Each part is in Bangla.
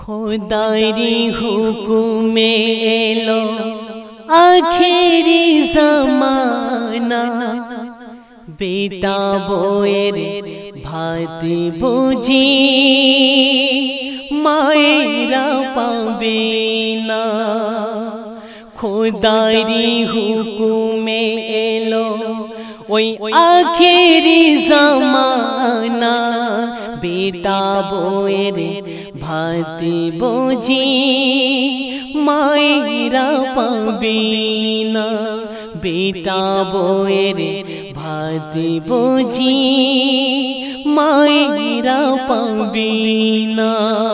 खुदारी हुकुमे एलो आखिरी ज़माना, बेटा बोएर भाती बुझी मायरा पाबे ना। खुदारी हुकुमे एलो ओई आखिरी ज़माना, बेटा बोएर भाती बुझी मायरा पाबे ना। बेटा बोएर भाती बुझी मायरा पाबे ना।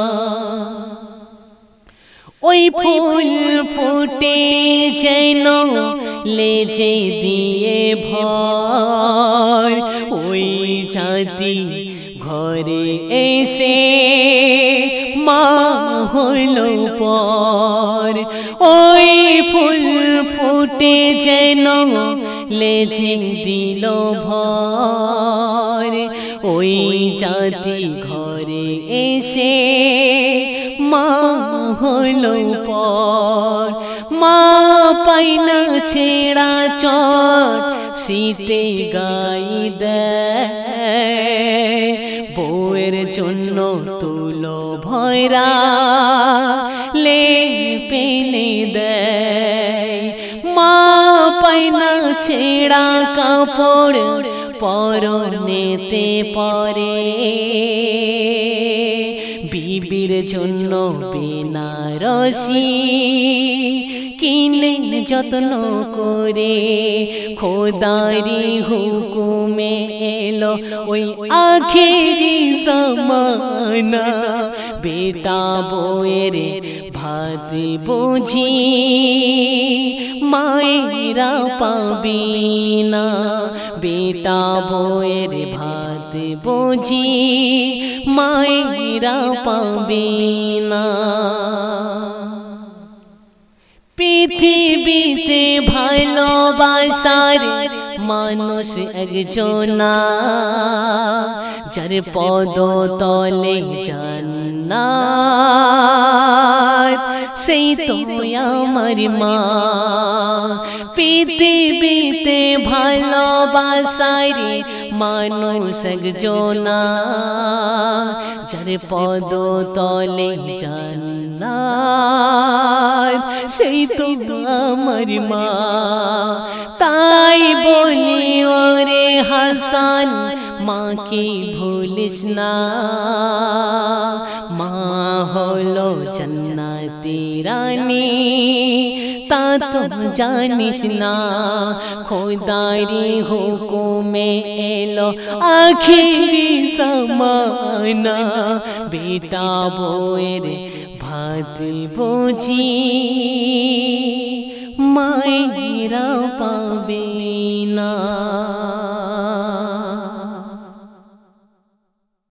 ओई फूल फुटे जेनो लेजे दिए भर, ओई जाती घरे एसे मा हलो पर। ओई फूल फुटे जेनो लेजे दिलो भर, ओई जाती घरे एसे मा हलो पर। मा पाइना छेड़ा चट शीते गाई देय, বউয়ের জন্য তুলো ভয়রা লে পেনে দেয়। মা পায়না ছেঁড়া কাপড় পরনেতে পরে, বিবির জন্য বেনারসি কিনে যত্ন করে। খোদারি হুকুমে এলো ওই আখেরি ज़माना, বেটা বউয়ের ভাত বুঝি মায়েরা পাবে না। বেটা বউয়ের ভাত বুঝি মায়েরা পাবে না। পৃথিবীতে ভালোবাসার মানুষ একজনা, যার পদতলে জান্নাত, সেই তো আমার মা। পৃথিবীতে ভালোবাসার মানুষ একজনা, যার পদতলে জান্নাত, সেই তো আমার মা। তাই বলি ওরে হাসান, মাকে ভুলিস না, মা হলো জান্নাতি রানী, তা তো জানিস না। খোদারি হুকুমে এলো আখিরি ज़माना, বেটা বউয়ের ভাত বুঝি মায়েরা পাবে না।